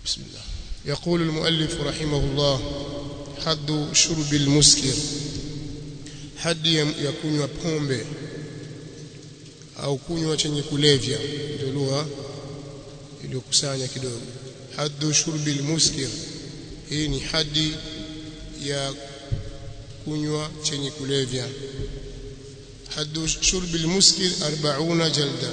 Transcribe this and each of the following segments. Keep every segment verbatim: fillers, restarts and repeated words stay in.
بسم الله. يقول المؤلف رحمه الله: حد شرب المسكر، حد ya kunywa pombe au kunywa chenye kulevya, ndio lugha iliyokusanya kidogo. Haddu shurbi almuskir, hii ni hadi ya kunywa chenye kulevya. Haddu shurbi almuskir arobaini jalda,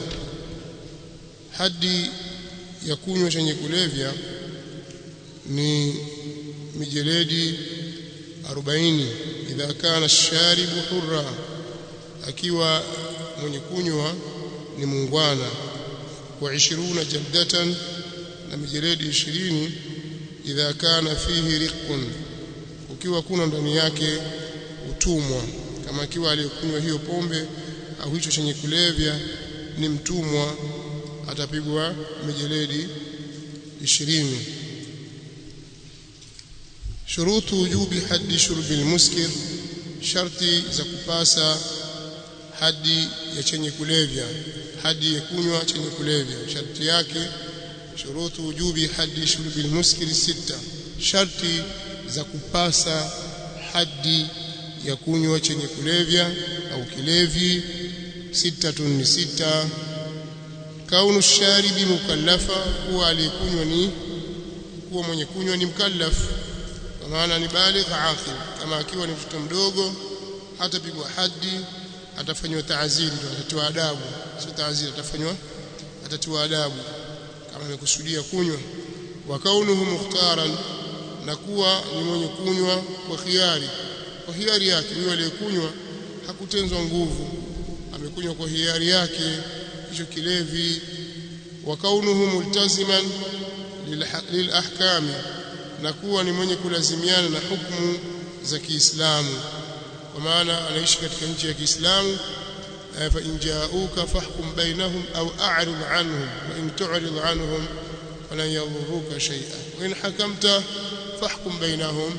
hadi ya kunywa chenye kulevya ni mijeledi arobaini idha kana sharibu hurra, akiwa mwenye kunywa ni muungwana. Wa ishirini jaldatan, na mijeledi ishirini idha kana fihi riqun, ukiwa kuna ndani yake utumwa. Kama akiwa aliyekunywa hiyo pombe au hicho chenye kulevya ni mtumwa, atapigwa mijeledi ishirini. Shurutu wujubi haddi shurbi almuskir, sharti za kupasa hadi ya chenye kulevya, hadi ya kunywa chenye kulevya. Sharti yake, shurutu wujubi haddi shurbi almuskir sita, sharti za kupasa hadi ya kunywa chenye kulevya au kilevi sita ni sita. Kaunu sharibi mukallafa, kuwa aliyekunywa ni kuwa mwenye kunywa ni mkallaf, kwa maana ni baligh aqil. Kama akiwa ni mtoto mdogo hatapigwa hadi, atafanywa taaziri, atatiwa adabu. Sio taaziri, atafanywa atatiwa adabu kama amekusudia kunywa. Wa kaunuhu mukhtaran, na kuwa ni mwenye kunywa kwa khiari, kwa hiari yake. Huyo aliyekunywa hakutenzwa nguvu, amekunywa kwa hiari yake hicho kilevi. Wa kaunuhu multaziman lil ahkami, na kuwa ni mwenye kulazimiana na hukumu za Kiislamu, kwa maana anaishi katika nchi ya Kiislamu. Fa in ja'uka fahkum bainahum au a'rid anhum wa in tu'rid anhum falan yadhurruka shay'an wa in hakamta fahkum bainahum.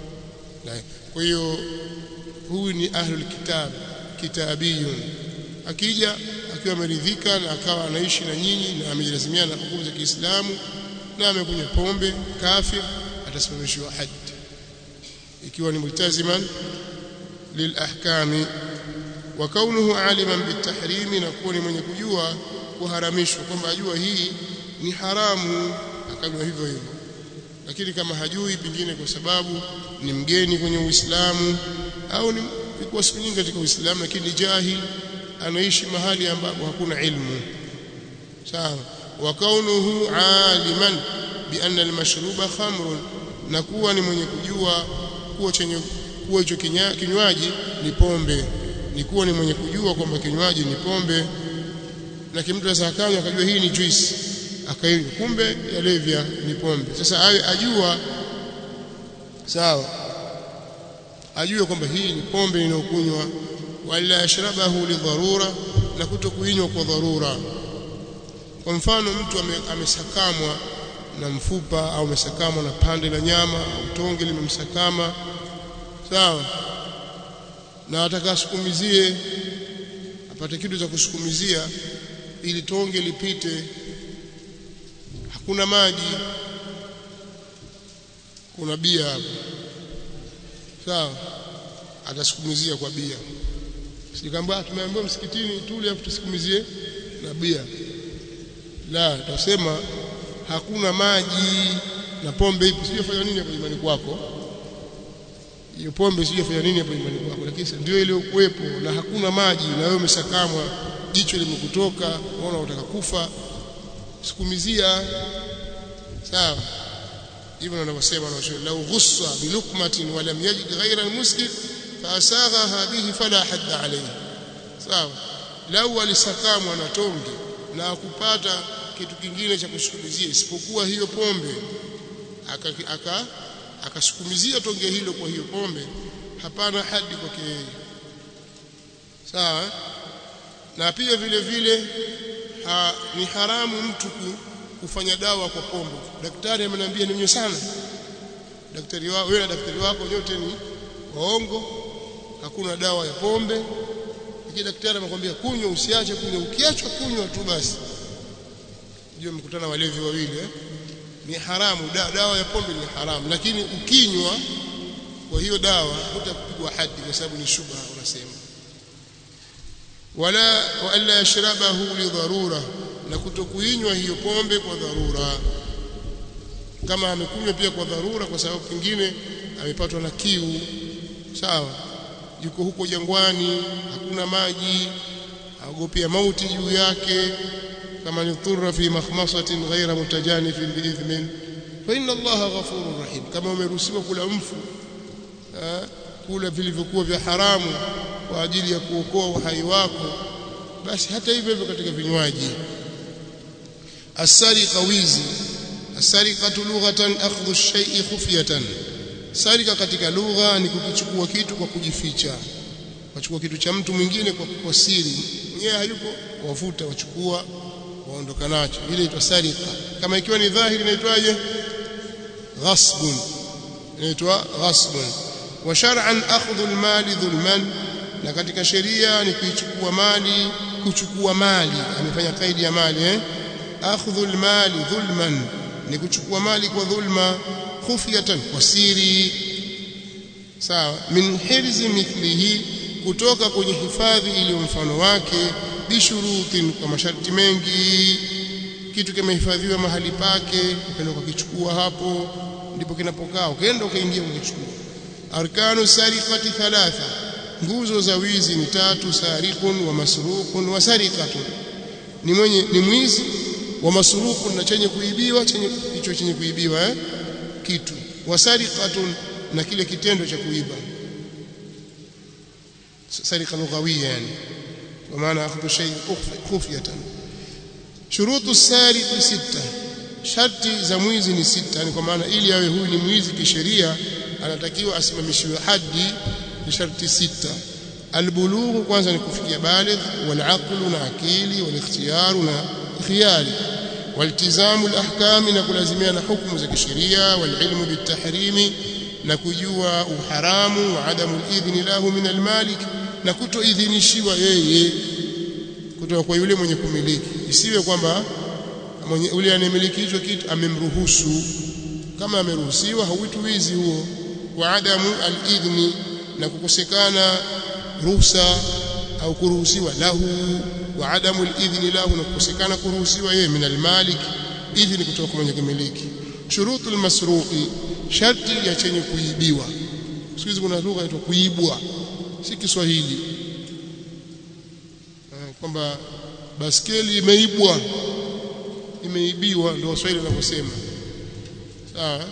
Kwa hiyo huyu ni ahlul kitab, kitabiyun. Akija akiwa ameridhika na akawa anaishi na nyinyi na amelazimiana na hukumu za Kiislamu na amekunywa pombe, kafir, atasimamishwa hadd, ikiwa ni multaziman lil ahkami. Wa kaunuhu aliman bitahrimi, na kuwa ni mwenye kujua kuharamishwa, kwamba ajua hii ni haramu akanywa hivyo hivyo. Lakini kama hajui, pengine kwa sababu ni mgeni kwenye Uislamu au ni kwa siku nyingi katika Uislamu, lakini jahil, anaishi mahali ambapo hakuna ilmu, sawa. Wa kaunuhu aliman bi anna almashruba khamrun, na kuwa ni mwenye kujua kuwa chenye kuwa hicho kinywaji ni pombe, ni kuwa ni mwenye kujua kwamba kinywaji ni pombe. Na kimtu asakanywa akajua hii ni juice, akainywa, kumbe yalevya ni pombe. Sasa awe ajua, sawa, ajue kwamba hii ni pombe inayokunywa. Wala yashrabahu lidharura, na kutokuinywa kwa dharura. Kwa mfano mtu amesakamwa na mfupa au amesakamwa na pande la nyama au tonge limemsakama, sawa, na atakasukumizie, apate kitu cha kusukumizia ili tonge lipite. Hakuna maji, kuna bia hapo, sawa, atasukumizia kwa bia. Sikamba tumeambiwa msikitini tule afu tusukumizie na bia. La, tutasema hakuna maji na pombe ipo, sijafanya nini hapo nyumbani kwako, hiyo pombe sijafanya nini hapo nyumbani kwako, lakini ndio ile ukuepo na hakuna maji, na wewe umesakamwa, jicho limekutoka, unaona unataka kufa, sukumizia, sawa. Hivyo wanavyosema na washauri, lau ghussa bi luqmatin wa lam yajid ghayra almuskir fa asaghaha bihi fala hadda alayhi, sawa. Lau alisakamwa na tonge na akupata kitu kingine cha kusukumizia isipokuwa hiyo pombe, aka aka akasukumizia tonge hilo kwa hiyo pombe, hapana hadi kwake yeye, sawa. Na pia vile vile ha, ni haramu mtu kufanya dawa kwa pombe. Daktari ameniambia ninywe sana, daktari wako wewe na daktari wako nyote ni waongo, hakuna dawa ya pombe. Lakini daktari amekwambia kunywa, usiache kunywa, ukiacha kunywa tu basi. Ndio mkutana walevi wawili eh ni haramu, dawa ya pombe ni haramu, lakini ukinywa kwa hiyo dawa hutapigwa hadi kwa sababu ni shubha unasema. Wala wa alla yashrabahu li dharura, na kutokuinywa hiyo pombe kwa dharura. Kama amekunywa pia kwa dharura kwa sababu pengine amepatwa na kiu, sawa, yuko huko jangwani, hakuna maji, aogopea mauti juu yake, kama ni dhurra fi makhmasatin ghayra mutajanifin bi'ithmin fa inna Allaha ghafurur rahim. Kama umeruhusiwa kula mfu, kula vilivyokuwa vya haramu kwa ajili ya kuokoa uhai wako, basi hata hivyo hivyo katika vinywaji. As-sariqa wizi. As-sariqatu lughatan akhdhu ash-shay'i khufyatan. Sarika katika lugha ni kukichukua kitu kwa kujificha. Wachukua kitu cha mtu mwingine kwa kwa siri, mwenyewe hayupo, wafuta, wachukua, waondoka nacho. Ile inaitwa sarika. Kama ikiwa ni dhahiri inaitwaje? Ghasbun. Inaitwa ghasbun. Wa shar'an akhdhu al-mali dhulman, na katika sheria ni kuichukua mali, kuchukua mali, amefanya kaidi ya mali eh akhdhu al-mali dhulman, ni kuchukua mali kwa dhulma, khufyatan, kwa siri, sawa. Min hirzi mithlihi, kutoka kwenye hifadhi ile mfano wake, bishurutin, kwa masharti mengi. Kitu kimehifadhiwa mahali pake, ukaenda ukakichukua hapo, ndipo kinapokaa, ukaenda ukaingia ukichukua. Arkanu sariqati thalatha, nguzo za wizi ni tatu: sariqun wa masruqun wa sariqatun, ni mwenye ni mwizi, wa masruqun, na chenye kuibiwa, chenye hicho chenye kuibiwa eh kitu, wa sariqatun, na kile kitendo cha kuiba. Sariqa lughawiyya, yani kwa maana akhdhu shay khufyatan. Shurutu as-sariq sita, sharti za mwizi ni sita, yani kwa maana ili awe huyu ni mwizi kisheria anatakiwa asimamishiwe hadi ni sharti sita. Albulughu, kwanza ni kufikia baligh, wal aqlu, na akili, wal ikhtiyaru, na khiyari, waltizamu alahkami, na kulazimia na hukumu za kisheria, wal ilmu bitahrimi, na kujua uharamu, wa adamu alidhni lahu min almalik, na kutoidhinishiwa yeye kutoka kwa yule mwenye kumiliki. Isiwe kwamba mwenye yule anayemiliki hicho kitu amemruhusu. Kama ameruhusiwa hauitwi wizi huo. Wa adamu alidhni, na kukosekana ruhusa au kuruhusiwa lahu, wa adamu alidhni lahu, na kukosekana kuruhusiwa yeye, min almalik, idhni kutoka kwa mwenye kumiliki. Shurutu almasruqi, sharti ya chenye kuibiwa. Siku hizi kuna lugha inaitwa kuibwa, si Kiswahili, kwamba baskeli imeibwa, imeibiwa, ndio Waswahili wanavyosema, sawa.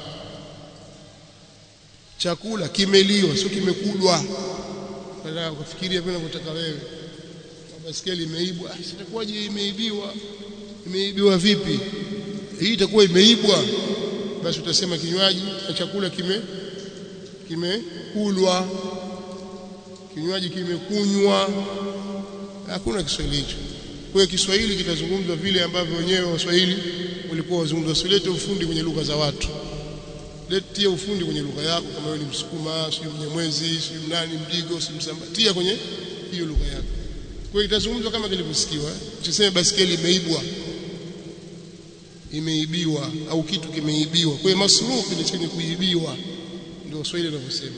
Chakula kimeliwa, sio kimekulwa. Wala ukafikiria vile unavyotaka wewe, baskeli imeibwa, ah, sitakuwaje imeibiwa? Imeibiwa vipi? Hii itakuwa imeibwa, basi utasema kinywaji na chakula kime kimekulwa, kinywaji kimekunywa. Hakuna Kiswahili hicho. Kwa hiyo Kiswahili kitazungumzwa vile ambavyo wenyewe Waswahili walikuwa wazungumza. Usilete ufundi kwenye lugha za watu, letia ufundi kwenye lugha yako. Kama wewe ni Msukuma, si Mnyamwezi, si nani, Mdigo, si Msamba, tia kwenye hiyo lugha yako. Kwa hiyo itazungumzwa kama kilivyosikiwa. Usiseme baskeli imeibwa, imeibiwa, au kitu kimeibiwa. Kwa hiyo masruq ni chenye kuibiwa, ndio Waswahili wanavyosema.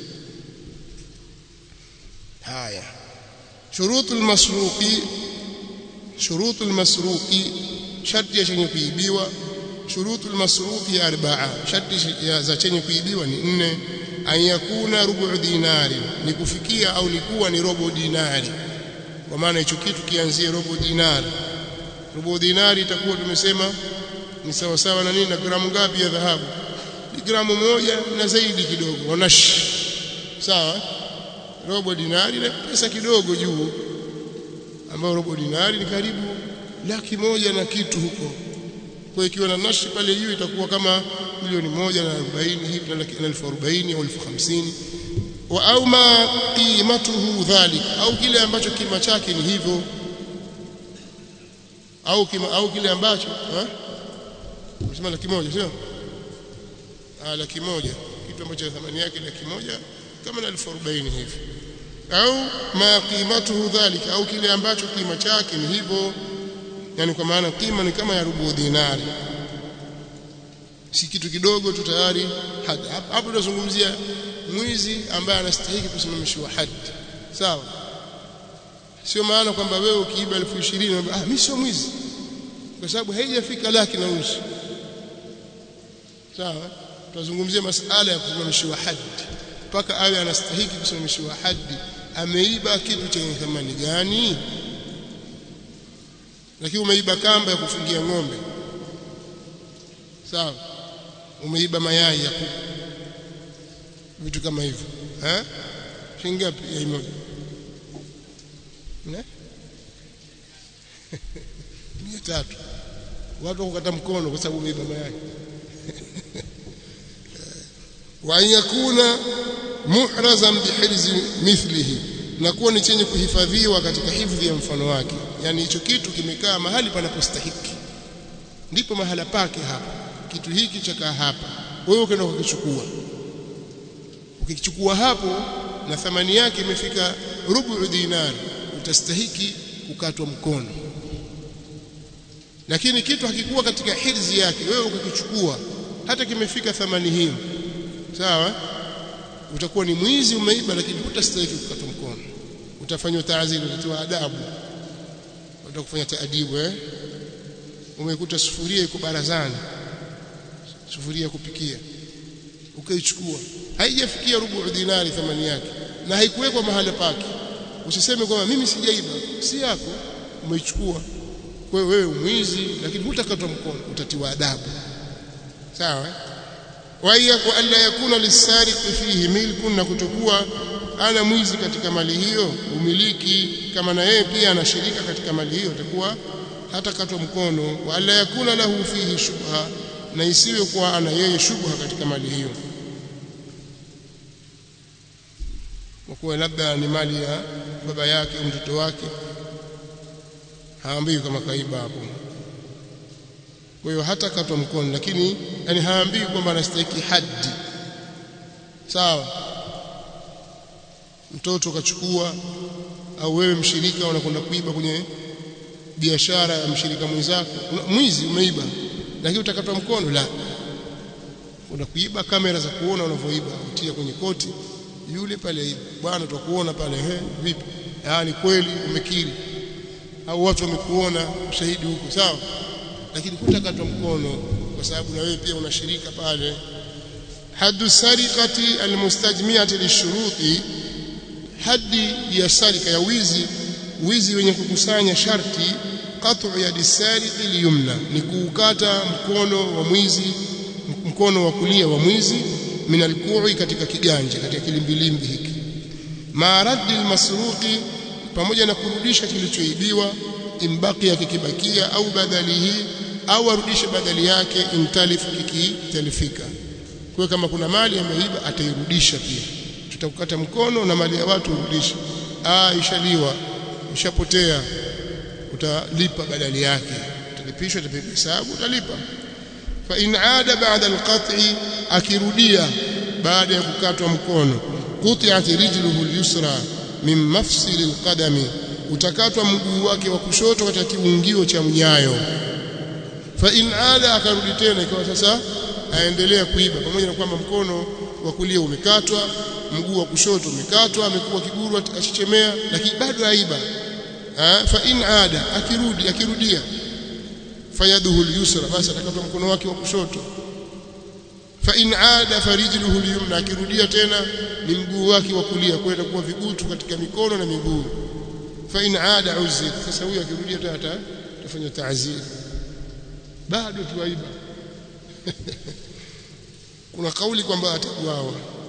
Haya, shurutul masruqi, shurutul masruqi, sharti ya chenye kuibiwa. Shurutul masruqi arba'a, sharti za chenye kuibiwa ni nne. An yakuna rubu dinari, ni kufikia au ni kuwa ni robo dinari, kwa maana hicho kitu kianzie robo dinari. Robo dinari itakuwa tumesema ni sawa sawa na nini? Na gramu ngapi ya dhahabu? Ni gramu moja na zaidi kidogo, wanash, sawa. Robo dinari na pesa kidogo juu, ambayo robo dinari ni karibu laki moja na kitu huko. Kwa ikiwa na nashi pale juu itakuwa kama milioni moja na arobaini hivi, na elfu arobaini au elfu hamsini. Wa au ma qimatuhu dhalik, au kile ambacho kima chake ni hivyo, au kima, au kile ambacho ha unasema laki moja, sio? Ah, laki moja, kitu ambacho thamani yake laki moja kama na elfu arobaini hivi. Au ma qimatuhu dhalika, au kile ambacho kima chake ni hivyo, yani kwa maana kima ni kama ya rubu dinari, si kitu kidogo tu tayari. Hapo tunazungumzia mwizi ambaye anastahili kusimamishwa hadi. Sawa? Sio maana kwamba wewe ukiiba elfu ishirini ah mimi sio mwizi, kwa sababu haijafika laki na nusu. Sawa? Tunazungumzia masuala ya kusimamishwa hadi, mpaka awe anastahili kusimamishwa hadi. Ameiba kitu chenye thamani gani? Lakini umeiba kamba ya kufungia ng'ombe, sawa, umeiba mayai ya kuku, vitu kama hivyo, eh, shilingi ngapi ya moja? Ne mia tatu. Watu wakata mkono kwa sababu umeiba mayai. Wa yakuna muhrazan bihirzi mithlihi, na kuwa ni chenye kuhifadhiwa katika hifadhi ya mfano wake. Yani hicho kitu kimekaa mahali panapostahiki, ndipo mahala pake hapa. Kitu hiki chakaa hapa, wewe ukaenda kukichukua, ukikichukua hapo na thamani yake imefika rubu dinari, utastahiki kukatwa mkono. Lakini kitu hakikuwa katika hirzi yake, wewe ukakichukua hata kimefika thamani hiyo, sawa, utakuwa ni mwizi, umeiba, lakini hutastahili kukatwa mkono. Utafanywa taaziri, utatiwa adabu, utakufanya taadibu. Eh, umekuta sufuria iko barazani, sufuria ya kupikia, ukaichukua, haijafikia rubu dinari thamani yake na haikuwekwa mahali pake, usiseme kwamba mimi sijaiba, si yako, umeichukua. Kwa hiyo wewe mwizi, lakini hutakatwa mkono, utatiwa adabu. Sawa? Wa yaku alla yakuna lisariq fihi milkun, na kutokuwa ana mwizi katika mali hiyo umiliki, kama na yeye pia anashirika katika mali hiyo, atakuwa hatakatwa mkono. Wa alla yakuna lahu fihi shubha, na isiwe kuwa ana yeye shubha katika mali hiyo, kwa kuwa labda ni mali ya baba yake au mtoto wake, haambii kama kaiba hapo. Kwa hiyo hata katwa mkono, lakini yani haambii kwamba anastahili hadi. Sawa? Mtoto kachukua, au wewe mshirika unakwenda kuiba kwenye biashara ya mshirika mwenzako, mwizi, umeiba, lakini utakatwa mkono? La, unakuiba, kamera za kuona unavyoiba utia kwenye koti, yule pale bwana tutakuona pale, eh, vipi, yaani kweli umekiri, au watu wamekuona ushahidi huko, sawa, lakini hutakatwa mkono kwa sababu na wewe pia unashirika pale. Haddu sariqati almustajmi'ati lishuruti, hadi ya sarika ya wizi, wizi wenye kukusanya sharti. Qat'u yadi sariqi liyumna, ni kuukata mkono wa mwizi, mkono wa kulia wa mwizi, min alku'i, katika kiganja, katika kilimbilimbi hiki. Ma raddi almasruqi, pamoja na kurudisha kilichoibiwa. Imbaki kikibakia, au badalihi, au arudishe badali yake. Intalifu, kikitalifika. Kwa kama kuna mali ameiba atairudisha pia, tutakukata mkono na mali ya watu urudishe. Ah, ishaliwa, ishapotea, utalipa badali yake, utalipishwa, utapiga hesabu, utalipa. Fa in aada ba'da alqat'i, akirudia baada ya kukatwa mkono. Quti'at rijluhu al-yusra min mafsil alqadami, utakatwa mguu wake wa kushoto katika kiungio cha mnyayo. Fa in aada, akarudi tena, ikawa sasa aendelea kuiba, pamoja na kwamba mkono wa kulia umekatwa, mguu wa kushoto umekatwa, amekuwa kiguru achichemea, lakini bado aiba. Ah, fa in aada, akirudi, akirudia, fayaduhu al-yusra, basi atakatwa mkono wake wa kushoto. Fa in aada farijluhu al-yumna, akirudia tena ni mguu wake wa kulia, kwenda kuwa vigutu katika mikono na miguu. Fa in aada uzid, sasa huyo akirudia tena atafanya taazir, bado tuaiba. Kuna kauli kwamba atakuawa,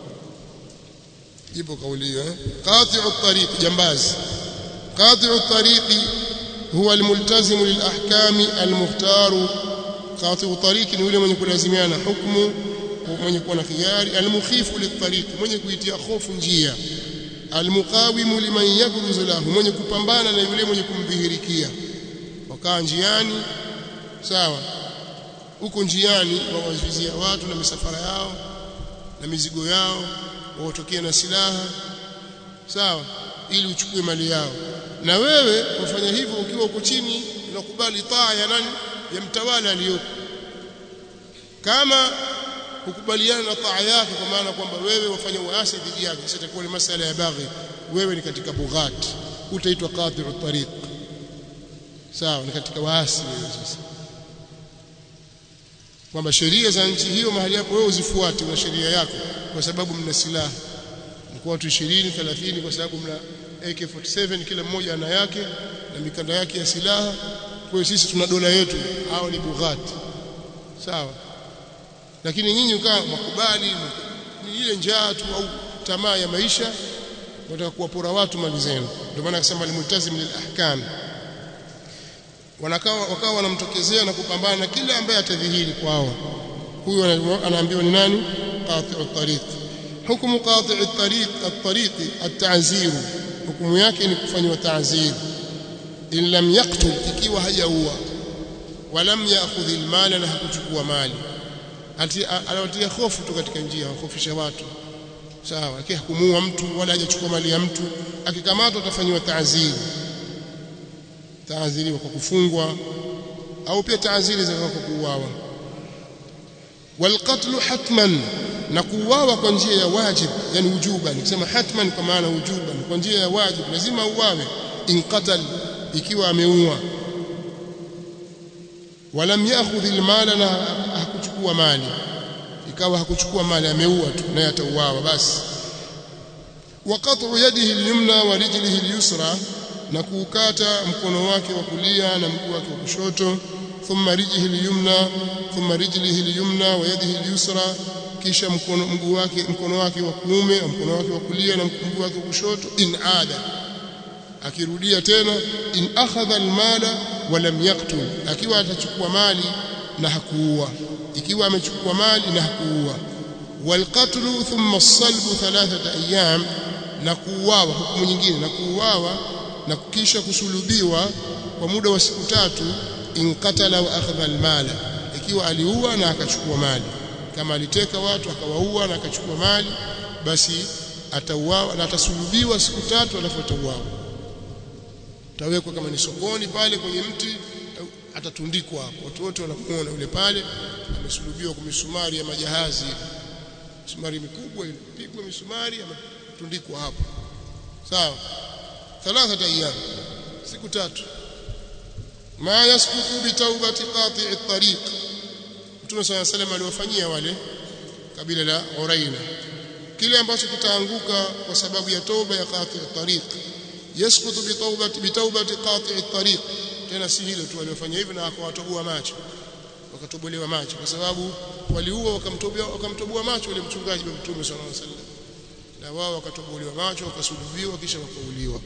ipo kauli hiyo. Qati'u at-tariq, jambazi. Qati'u at-tariq huwa al-multazim lil-ahkami al-mukhtar. Qati'u at-tariq ni yule mwenye kulazimiana hukumu, mwenye kuwa na khiyari. Al-mukhifu lit-tariq, mwenye kuitia hofu njia. Al-muqawimu liman yaghruzu lahu, mwenye kupambana na yule mwenye kumdhihirikia. Wakaa njiani, sawa, huko njiani wawavizia watu na misafara yao na mizigo yao, wawatokea na silaha, sawa, ili uchukue mali yao. Na wewe wafanya hivyo ukiwa uko chini, unakubali taa ya nani? Ya mtawala aliyoko. kama ukubaliana na taa yake kwa maana kwamba wewe wafanya uasi dhidi yake sasa itakuwa ni masala ya baghi wewe ni katika bughat utaitwa qati'u tariq sawa ni katika waasi wewe sasa kwamba sheria za nchi hiyo mahali hapo wewe uzifuate na sheria yako kwa sababu mna silaha mko watu ishirini thelathini kwa sababu mna A K arobaini na saba kila mmoja ana yake na mikanda yake ya silaha kwa sisi tuna dola yetu hao ni bughat sawa lakini nyinyi mkaa makubali ni ile njaa tu au tamaa ya maisha wataka kuwapora watu mali zenu ndio maana akasema al-multazim lil ahkam wanakaa wakawa wanamtokezea na kupambana na kila ambaye atadhihiri kwao huyu anaambiwa ni nani qati'u tariq hukumu qati'u tariq at-tariq at-ta'zir hukumu yake ni kufanywa ta'zir in lam yaqtul ikiwa hajaua walam ya'khudh al-mal na hakuchukua mali anawatia hofu tu katika njia wakofisha watu sawa lakini hakumuua mtu wala hajachukua mali ya mtu akikamatwa atafanywa ta'zir ta'ziri kwa kufungwa au pia ta'ziri za kwa kuuawa walqatlu hatman na kuuawa kwa njia ya wajib yani ujuba nikisema hatman kwa maana ujuba kwa njia ya wajib lazima uawe in qatal ikiwa ameua walam ya'khudh almala na hakuchukua mali ikawa hakuchukua mali ameua tu naye atauawa basi waqat'u yadihi al-yumna wa rijlihi al-yusra na kuukata mkono wake wa kulia na mguu wake wa kushoto thumma rijlihi al-yumna thumma rijlihi al-yumna wa yadihi al-yusra kisha mkono mguu wake mkono wake wa kuume na mkono wake wa kulia na mguu wake wa kushoto in ada akirudia tena in akhadha al-mala wa lam yaqtul akiwa atachukua mali na hakuua ikiwa amechukua mali na hakuua walqatlu thumma as-salbu thalathata ayyam na kuuawa hukumu nyingine na kuuawa na kisha kusulubiwa kwa muda wa siku tatu in qatala wa akhadha al-mala ikiwa aliua na akachukua mali kama aliteka watu akawaua na akachukua mali basi atauawa na atasulubiwa siku tatu alafu atauawa tawekwa kama ni sokoni pale kwenye mti atatundikwa hapo watu wote wanamuona yule pale amesulubiwa kwa misumari ya majahazi misumari mikubwa ilipigwa misumari ametundikwa hapo sawa ثلاثه ايام siku tatu ma yasqutu bi taubati qati' at-tariq Mtume صلى الله عليه وسلم aliwafanyia wale kabila la Uraina kile ambacho kitaanguka kwa sababu ya toba ya qati' at-tariq yasqutu bi taubati bi taubati qati' at-tariq tena si hilo tu waliofanya hivyo na akawatobua macho wakatobolewa macho kwa sababu waliua wakamtobua wakamtobua macho yule mchungaji wa Mtume صلى الله عليه وسلم na wao wakatobolewa macho wakasulubiwa kisha wakauliwa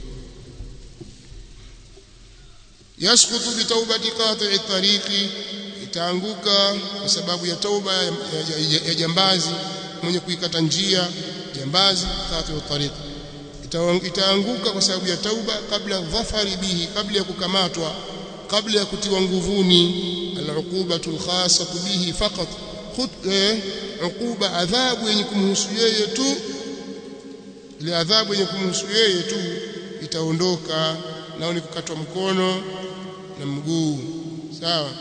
yasqutu bi taubati qati'i at-tariqi itaanguka kwa sababu ya tauba ya, ya, ya jambazi mwenye kuikata njia jambazi qati'u at-tariq itaanguka kwa sababu ya tauba kabla dhafari bihi kabla ya kukamatwa kabla ya kutiwa nguvuni al-uqubatu al-khassatu bihi faqat khud uquba adhabu yenye kumhusu yeye tu ile adhabu yenye kumhusu yeye tu itaondoka nao ni kukatwa mkono na mguu sawa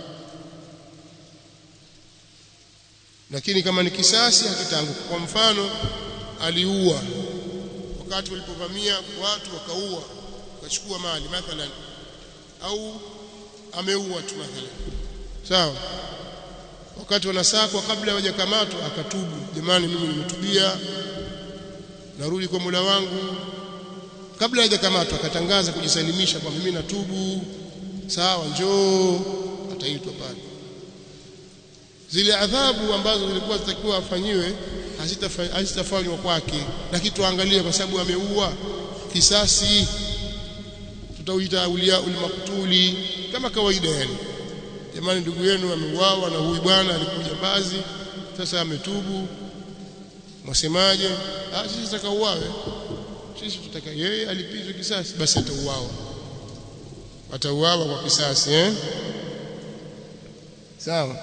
lakini kama ni kisasi hakitaanguka kwa mfano aliua wakati walipovamia watu wakaua wakachukua mali mathalan au ameua tu mathalan sawa wakati wanasakwa kabla hawajakamatwa akatubu jamani mimi nimetubia narudi kwa Mola wangu kabla hajakamatwa akatangaza kujisalimisha kwa mimi natubu sawa njoo ataitwa pale zile adhabu ambazo zilikuwa zitakiwa afanyiwe hazitafanywa kwake lakini tuangalie kwa sababu ameua kisasi tutauita aulia ulmaktuli kama kawaida yani jamani ndugu yenu ameuawa na huyu bwana alikuja bazi sasa ametubu mwasemaje ah sisi tutakauawe sisi tutaka yeye alipizwe kisasi basi atauawa atauawa kwa kisasi eh sawa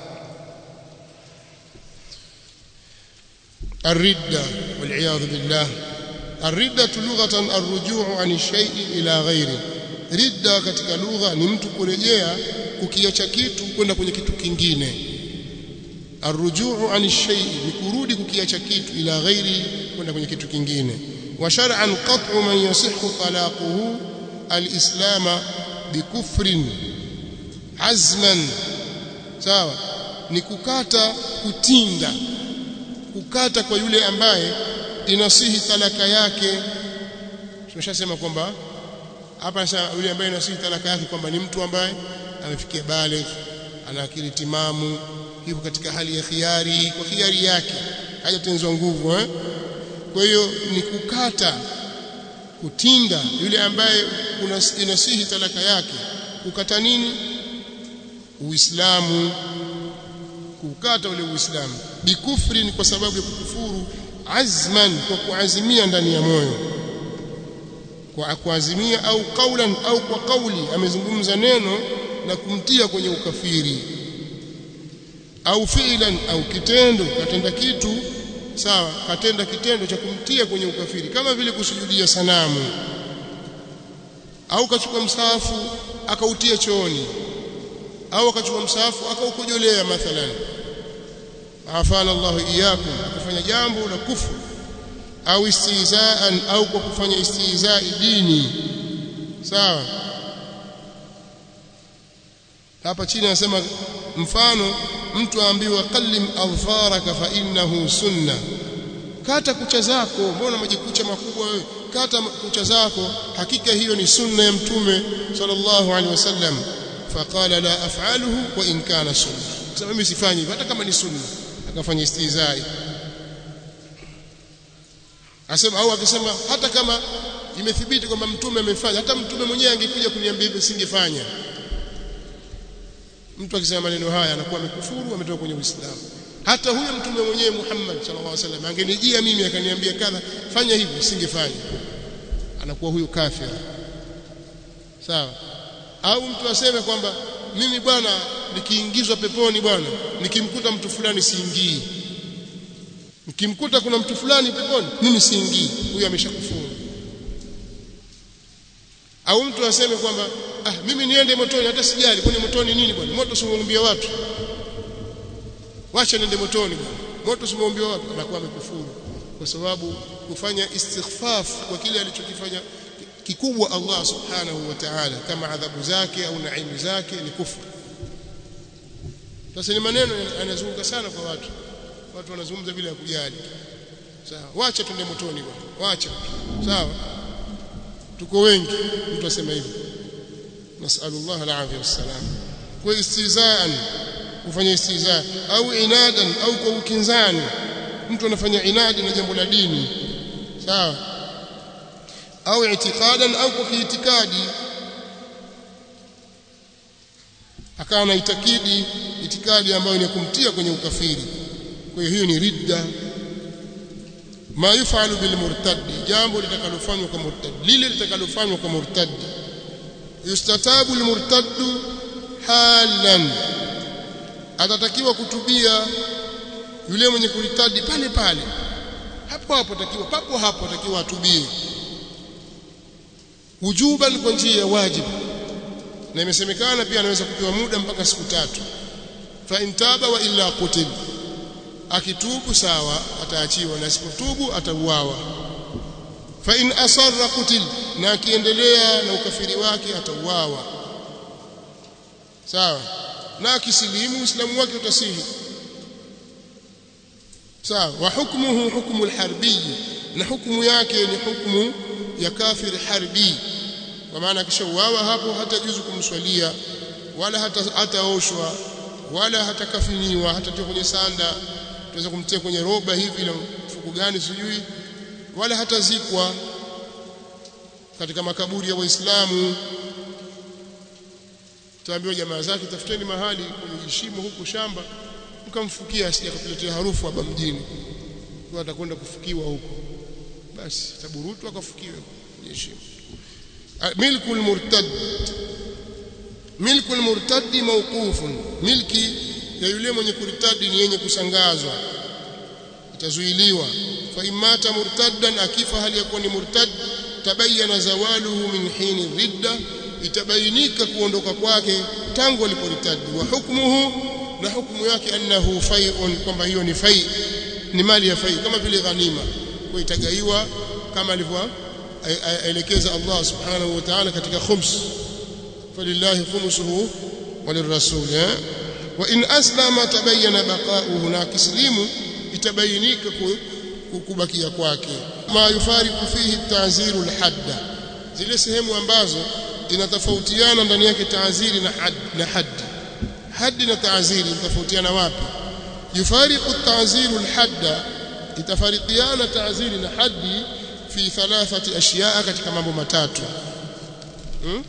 الردة والعياذ بالله الردة لغة الرجوع عن الشيء إلى غيره ردة katika lugha ni mtu kurejea kukiacha kitu kwenda kwenye kitu kingine arrujuu an shay ni kurudi kukiacha kitu ila ghairi kwenda kwenye kitu kingine. Wa shar'an qat'u man yasihhu talaquhu al-islam bikufrin azman, sawa, ni kukata kutinda, kukata kwa yule ambaye inasihi talaka yake. Tumeshasema kwamba hapa sasa yule ambaye inasihi talaka yake kwamba ni mtu ambaye amefikia baligh, ana akili timamu, yuko katika hali ya khiari, kwa khiari yake hajatenzwa nguvu eh. Kwa hiyo ni kukata kutinda yule ambaye inasihi talaka yake. Kukata nini? Uislamu, kukata ule Uislamu. Bikufri ni kwa sababu ya kukufuru, azman kwa kuazimia ndani ya moyo, kwa kuazimia, au kaulan au kwa kauli, amezungumza neno na kumtia kwenye ukafiri, au fi'lan au kitendo, katenda kitu, sawa, katenda kitendo cha kumtia kwenye ukafiri, kama vile kusujudia sanamu, au kachukua msahafu akautia chooni, au akachukua msahafu akaukojolea mathalan, afana Allahu iyyakum, kufanya jambo la kufuru, au istihzaan, au kwa kufanya istihzai dini, sawa. Hapa chini anasema mfano, mtu aambiwa qallim adfaraka fa innahu sunna, kata kucha zako, mbona majikucha makubwa wewe, kata kucha zako, hakika hiyo ni sunna ya mtume sallallahu alaihi wasallam. Faqala la af'aluhu wa in kana sunna, sasa mimi sifanyi hata kama ni sunna, akafanya istihzai. Asema, au akisema hata kama imethibiti kwamba mtume amefanya, hata mtume mwenyewe angekuja kuniambia hivyo singefanya. Mtu akisema maneno haya anakuwa amekufuru, ametoka kwenye Uislamu. Hata huyo mtume mwenyewe Muhammad sallallahu alaihi wasallam angenijia mimi akaniambia kadha, fanya hivi, singefanya, anakuwa huyo kafir, sawa. Au mtu aseme kwamba mimi bwana nikiingizwa peponi bwana, nikimkuta mtu fulani siingii, nikimkuta kuna mtu fulani peponi mimi siingii, huyo ameshakufuru. Au mtu aseme kwamba ah, mimi niende motoni hata sijali, kwani motoni nini bwana, moto simwambia watu, wacha niende motoni bwana, moto simwambia watu, anakuwa amekufuru, kwa sababu kufanya istighfaf kwa kile alichokifanya kikubwa Allah subhanahu wa ta'ala, kama adhabu zake au naimu zake, ni kufuru. Sasa ni maneno yanazunguka sana kwa watu, watu wanazungumza bila kujali, sawa, wacha tuende motoni bwana, wacha, sawa, tuko wengi, mtu asema hivyo, nasallallahu alaihi wasallam. Kwa istizaan, kufanya istizaa, au inadan, au kwa ukinzani, mtu anafanya inadi na jambo la dini, sawa, au i'tiqadan, au kwa itikadi, akawa na itikadi itikadi ambayo ni kumtia kwenye ukafiri. Kwa hiyo hiyo ni ridda. Ma yufalu bil murtadi, jambo litakalofanywa kwa murtadi, lile litakalofanywa kwa murtadi. Yustatabu al murtaddu halan, atatakiwa kutubia yule mwenye kuritadi pale pale, hapo hapo atakiwa, papo hapo atakiwa atubie, wujuban, kwa njia ya wajibu. Na imesemekana pia anaweza kupewa muda mpaka siku tatu. Fa intaba wa illa qutil, akitubu sawa ataachiwa, na asipotubu atauawa. Fa in asarra qutil, na akiendelea na ukafiri wake atauawa, sawa. Na akisilimu Uislamu wake utasihi, sawa. Wa hukmuhu hukmu alharbi, na hukumu yake ni hukumu ya kafir harbi, kwa maana akishauawa hapo hatajuzu kumswalia, wala hata hataoshwa, wala hatakafiniwa, hata tu kwenye sanda, tuweza kumtia kwenye roba hivi na mfuko gani sijui, wala hatazikwa katika makaburi ya Waislamu. Tuambiwa jamaa zake, tafuteni mahali kwenye shimo huko shamba mkamfukia, asije akatuletea harufu hapa mjini, kwa atakwenda kufukiwa huko, basi taburutu akafukiwa kwenye shimo. Milkul murtad, milkul murtadi mawqufun, milki ya yule mwenye kuritadi ni yenye kusangazwa, itazuiliwa. Fa imata murtaddan, akifa hali ya kuwa ni murtad, tabayyana zawaluhu min hini ridda, itabainika kuondoka kwake tangu aliporitadi. Wa hukmuhu, na hukumu yake annahu fai'un, kwamba hiyo ni fai, ni mali ya fai kama vile ghanima, kwa itagaiwa kama alivyoelekeza Allah subhanahu wa ta'ala katika khums, falillahi khumsuhu walirrasul. Wa in aslama tabayyana baqa'uhu, na kislimu itabayinika kubakia kwake. Ma yufariqu fihi ta'ziru al-hadda, zile sehemu ambazo inatofautiana ndani yake ta'ziri na hadd na haddi. Haddi na ta'ziri inatofautiana wapi? Yufariqu ta'ziru al-hadda, itafariqiana ta'ziri na haddi fi thalathati ashiya, katika mambo matatu. hmm?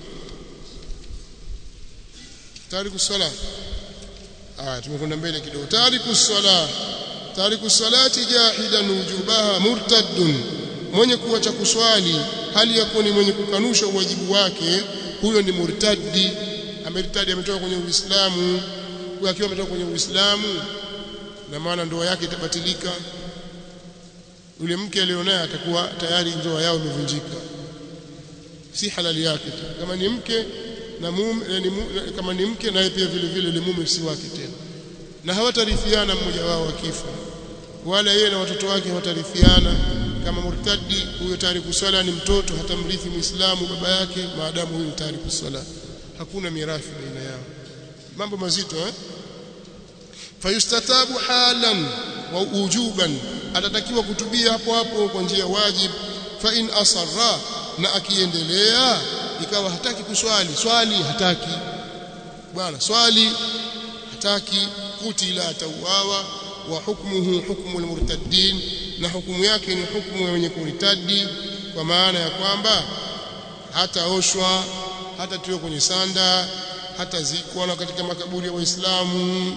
Tariku salat, ah tumekwenda mbele kidogo. Tariku salat, tariku salati jahidan wujubaha murtaddun, mwenye kuacha kuswali hali ya kuwa ni mwenye kukanusha uwajibu wake, huyo ni murtaddi. Ameritadi, ametoka kwenye Uislamu. Huyo akiwa ametoka kwenye Uislamu, na maana ndoa yake itabatilika. Yule mke alionaye atakuwa tayari ndoa yao imevunjika, si halali yake. Kama ni mke na mume, kama ni mke naye pia vile vile ni mume, si wake tena, na hawatarithiana mmoja wao akifa, wala yeye na watoto wake hawatarithiana. Kama murtadi, huyo tariku swala ni mtoto, hatamrithi Muislamu baba yake maadamu huyo tariku swala, hakuna mirathi baina yao. Mambo mazito eh. Fayustatabu halan wa ujuban, atatakiwa kutubia hapo hapo kwa njia wajib. Fa in asarra, na akiendelea ikawa hataki kuswali, swali hataki bwana, swali hataki, kutila, atauawa. Wa hukmuhu hukmu almurtaddin, na hukumu yake ni hukumu ya wenye kuritadi, kwa maana ya kwamba hataoshwa, hatatiwa kwenye sanda, hatazikwa na katika makaburi ya Waislamu,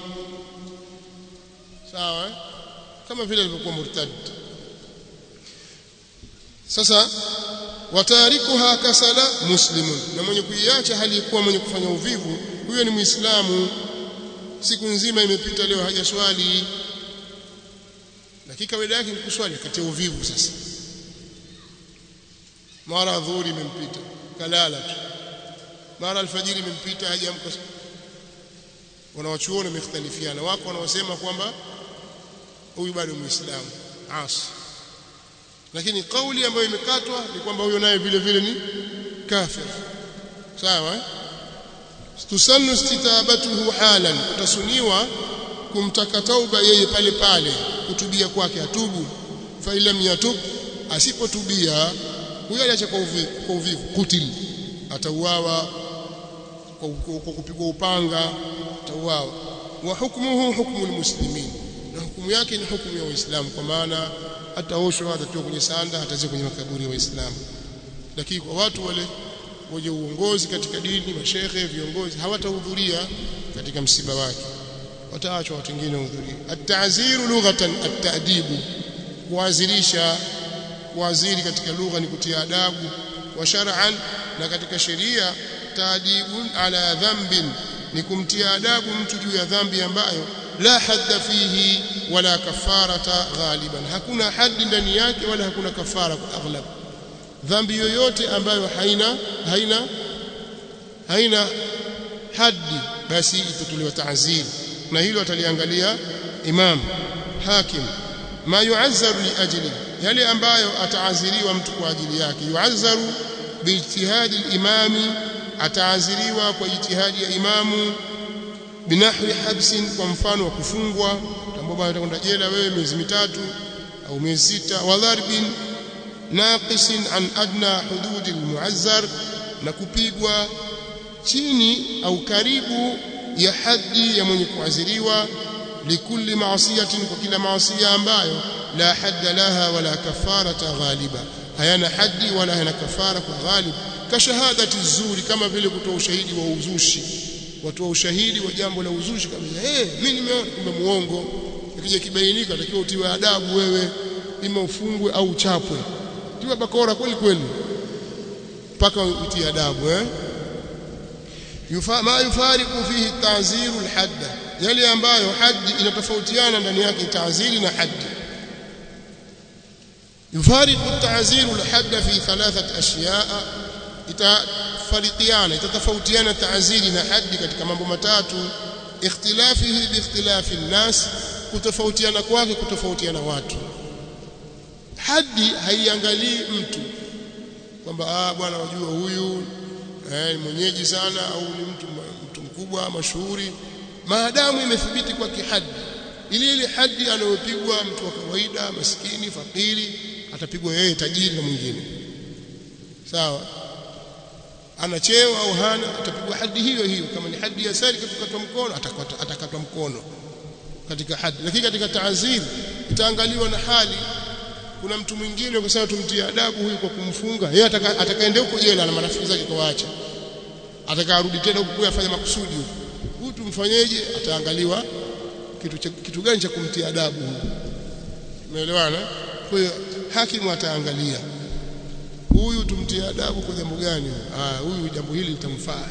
sawa, kama vile alivyokuwa murtad. Sasa watarikuha kasala muslimun, na mwenye kuiacha hali kuwa mwenye kufanya uvivu, huyo ni Muislamu. Siku nzima imepita, leo hajaswali, dakika kawaida yake ni kuswali, akatia uvivu. Sasa mara dhuhuri imempita kalala tu, mara alfajiri imempita hajaamka. Wanawachuoni wamekhtalifiana, wako wanaosema kwamba huyu bado Muislamu asi, lakini kauli ambayo imekatwa ni kwamba huyo naye vile vile ni kafir, sawa eh? Tusannu istitabatuhu halan, utasuniwa kumtaka tauba yeye pale pale, kutubia kwake, atubu. Fa ilam yatub, asipotubia huyo aliacha kwa uvivu, kwa uvivu kutili, atauawa kwa kupigwa upanga, atauawa. Wa hukmuhu hukmu almuslimin, na hukumu yake ni hukumu ya Waislamu, kwa maana ataoshwa, atatiwa kwenye sanda, atazikwa kwenye makaburi ya Waislamu. Lakini kwa watu wale wenye uongozi katika dini, mashehe, viongozi, hawatahudhuria katika msiba wake, wataachwa watu wengine wahudhurie. At-ta'ziru lughatan at-ta'dibu, kuazirisha, kuaziri katika lugha ni kutia adabu. Wa shar'an, na katika sheria, ta'dibun ala dhanbin, ni kumtia adabu mtu juu ya dhambi ambayo la hadda fihi wala kafarata ghaliban, hakuna haddi ndani yake wala hakuna kafara kwa aghlab. Dhambi yoyote ambayo haina haina haina haddi, basi itatolewa ta'zir, na hilo ataliangalia Imam Hakim. Ma yu'azzaru li ajli, yale ambayo ataaziriwa mtu kwa ajili yake. Yu'azzaru bi ijtihadi al-imami, ataaziriwa kwa ijtihadi ya imamu. Binahwi habsin, kwa mfano wa kufungwa, tambo bado utakwenda jela wewe miezi mitatu au miezi sita. Wa dharbin naqisin an adna hududi almu'azzar, na kupigwa chini au karibu ya haddi ya mwenye kuaziriwa. Likulli ma'siyatin, kwa kila maasiya ambayo la hadda laha wala kafarata ghaliba, hayana haddi wala hayana kafara kwa ghalib. Ka shahadati zuri, kama vile kutoa ushahidi wa uzushi, watoa ushahidi wa jambo la uzushi kabisa, eh mimi nimeona, kumbe muongo. Ikija kibainika, atakiwa utiwe adabu wewe, ima ufungwe au uchapwe, tiwa bakora kweli kweli mpaka utie adabu eh. Yufa ma yufariqu fihi ta'ziru al-hadda, yale ambayo haddi inatofautiana ndani yake, ta'ziri na haddi. Yufariqu ta'ziru al-hadda fi thalathati ashiya'a, itafariqiana, itatofautiana ta'ziri na haddi katika mambo matatu. ikhtilafihi bi ikhtilafi an-nas, kutofautiana kwake kutofautiana watu. Hadi haiangalii mtu kwamba ah bwana wajua huyu eh mwenyeji sana au ni mtu mtu mkubwa mashuhuri, maadamu imethibiti kwa kihadi. Ile ile hadi anayopigwa mtu wa kawaida maskini fakiri atapigwa yeye tajiri na mwingine, sawa. Ana cheo au hana atapigwa hadi hiyo hiyo. Kama ni hadi ya sari kukatwa mkono atakatwa atakatwa mkono katika hadi. Lakini katika taazir itaangaliwa na hali. Kuna mtu mwingine kwa sababu tumtie adabu huyu kwa kumfunga, yeye atakaenda huko jela na marafiki zake kawaacha, atakarudi tena huko kuyafanya makusudi huko, huyu tumfanyeje? Ataangaliwa kitu kitu gani cha kumtia adabu huyu. Umeelewana? Kwa hiyo hakimu ataangalia huyu tumtie adabu kwa jambo gani? Ah, huyu jambo hili litamfaa,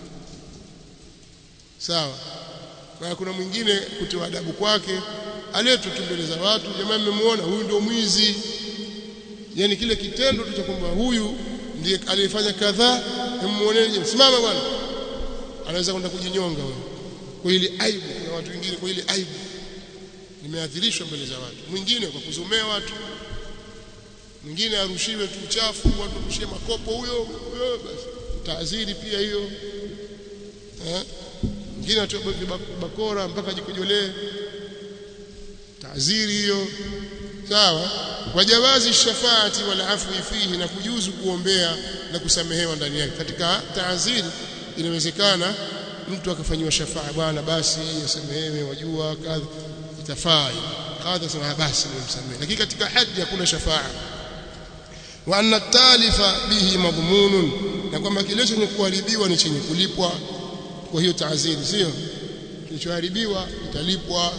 sawa. Na kuna mwingine kutiwa adabu kwake aletwe mbele za watu, jamaa mmemwona huyu ndio mwizi, yani kile kitendo tu cha kwamba huyu ndiye aliyefanya kadhaa, mmuoneje, simama bwana, anaweza kwenda kujinyonga wewe kwa ile aibu. Kuna watu wengine kwa ile aibu nimeathirishwa mbele za watu, mwingine kwa kuzomea watu, mwingine arushiwe tu uchafu, watu warushie makopo huyo huyo, basi taaziri pia hiyo eh, mwingine atoe bakora mpaka jikojolee, taaziri hiyo, sawa. Wajawazi shafaati wal afwi fihi, na kujuzu kuombea na kusamehewa ndani yake. Katika taaziri inawezekana mtu akafanywa shafaa, bwana basi asamehewe, wajua kadha, itafaa kadha, sema basi nimsamehe. Lakini katika hadi hakuna shafaa. Wa anna talifa bihi madhmunun, na kwamba kile chenye kuharibiwa ni chenye kulipwa. Kwa hiyo taaziri sio kilichoharibiwa italipwa,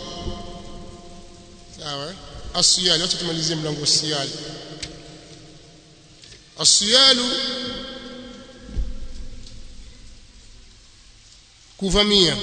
sawa. Asiyali, acha tumalizie mlango wa siyali. Asiyalu, kuvamia.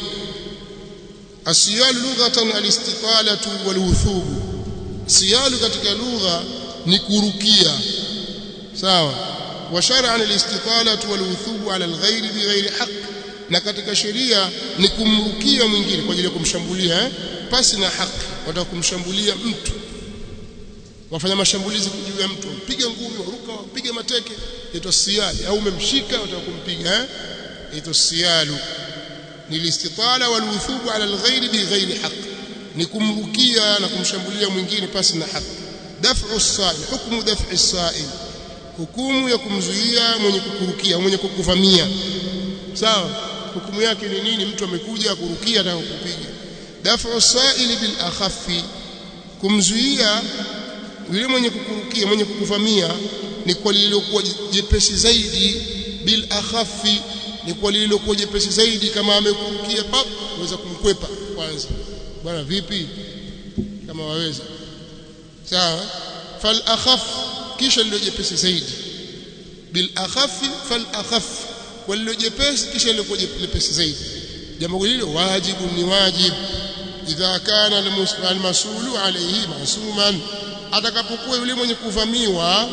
Asiyalu lughatan alistitalatu walwuthubu. Siyalu katika lugha ni kurukia, sawa. Wa shar'an alistitalatu walwuthubu ala alghayri bighairi haqq, na katika sheria ni kumrukia mwingine kwa ajili ya kumshambulia eh? pasi na haki. Wataka kumshambulia mtu, wafanya mashambulizi juu ya mtu, piga ngumi, waruka, wapige mateke, ito siyali. Au umemshika wataka kumpiga eh? ito siyalu. Ni listitala wal wuthubu ala alghayri bi ghairi haqq, ni kumrukia na kumshambulia mwingine pasi na haki. Daf'u as-sa'il, hukmu daf'i as-sa'il, hukumu ya kumzuia mwenye kukurukia, mwenye kukuvamia, sawa. Hukumu yake ni nini? Mtu amekuja kurukia ataka kukupiga. Daf'u as-sa'il bil akhaffi, kumzuia yule mwenye kukurukia, mwenye kukuvamia ni kwa lililokuwa jepesi zaidi. Bil akhaffi, ni kwa lililokuwa jepesi zaidi. Kama amekurukia pap, unaweza kumkwepa kwanza, bwana vipi, kama waweza, sawa. Fal akhaf, kisha lilo jepesi zaidi. Bil akhaffi fal akhaf, kwa lilo jepesi kisha lilo jepesi zaidi. Jambo hilo wajibu, ni wajibu. Idha kana al-masulu alayhi masuman, atakapokuwa yule mwenye kuvamiwa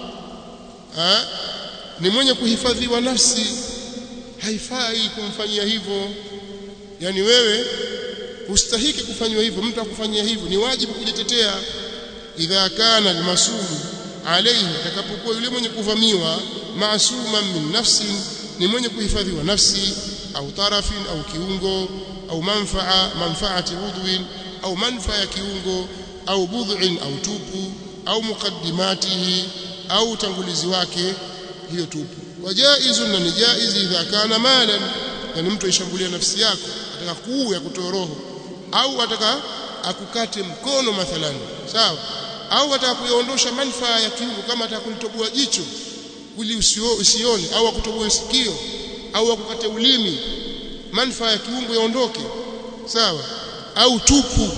eh, ni mwenye kuhifadhiwa nafsi, haifai kumfanyia hivyo. Yani wewe ustahiki kufanywa hivyo, mtu akufanyia hivyo, ni wajibu kujitetea. Idha kana al-masulu alayhi, atakapokuwa yule mwenye kuvamiwa masuman min nafsin, ni mwenye kuhifadhiwa nafsi, au tarafin, au kiungo, au manfaa, manfaati udwin, au manfaa ya kiungo, au bud'in, au tupu, au muqaddimatihi, au tangulizi wake hiyo tupu. Wajaizun, na ni jaizi. Idha kana malan, yani mtu aishambulia nafsi yako, ataka kuua kutoa roho, au ataka akukate mkono mathalan, sawa. Au ataka kuiondosha manfaa ya kiungo, kama ataka kulitoboa jicho ili usione, au akutoboe sikio, au akukate ulimi, manfaa ya kiungo yaondoke, sawa. Au tupu,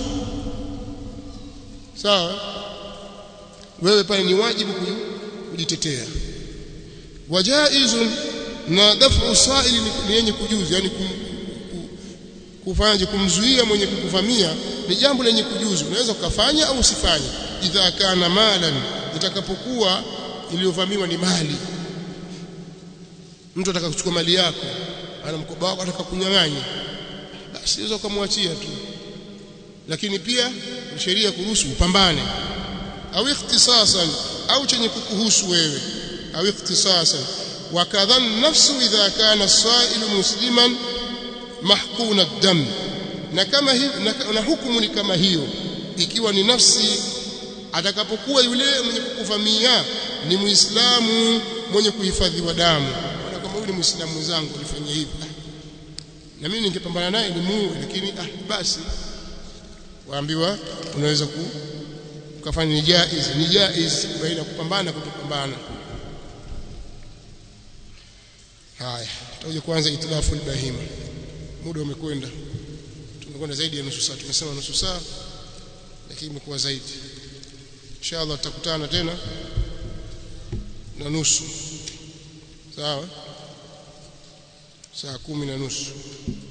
sawa. Wewe pale ni wajibu kujitetea. Wajaizun, na daf'u sa'il ni yenye kujuzu, yani kufanya kumzuia mwenye kukuvamia ni jambo lenye kujuzu, unaweza kufanya au usifanye. Idha kana malan, itakapokuwa iliyovamiwa ni mali, mtu ataka kuchukua mali yako, ana mkoba wako ataka kunyang'anya, siweza kumwachia tu, lakini pia sheria kuruhusu upambane, au ikhtisasan, au chenye kukuhusu wewe, au ikhtisasan. Wakadha an-nafsu idha kana as-sa'ilu musliman mahquna ad-dam, na kama hiyo na, na hukumu ni kama hiyo ikiwa ni nafsi atakapokuwa yule mwenye kukuvamia ni Muislamu mwenye kuhifadhiwa damu, na kama huyu ni Muislamu mwenzangu alifanya hivi, na mimi ningepambana naye ni muue, lakini ah basi waambiwa unaweza kufanya ni jaiz, ni jaiz baina kupambana kutopambana. Haya, tutaje kwanza itlafu al-bahima. Muda umekwenda, tumekwenda zaidi ya nusu saa, tumesema nusu saa lakini imekuwa zaidi. Inshallah tutakutana tena na nusu, sawa, saa kumi na nusu.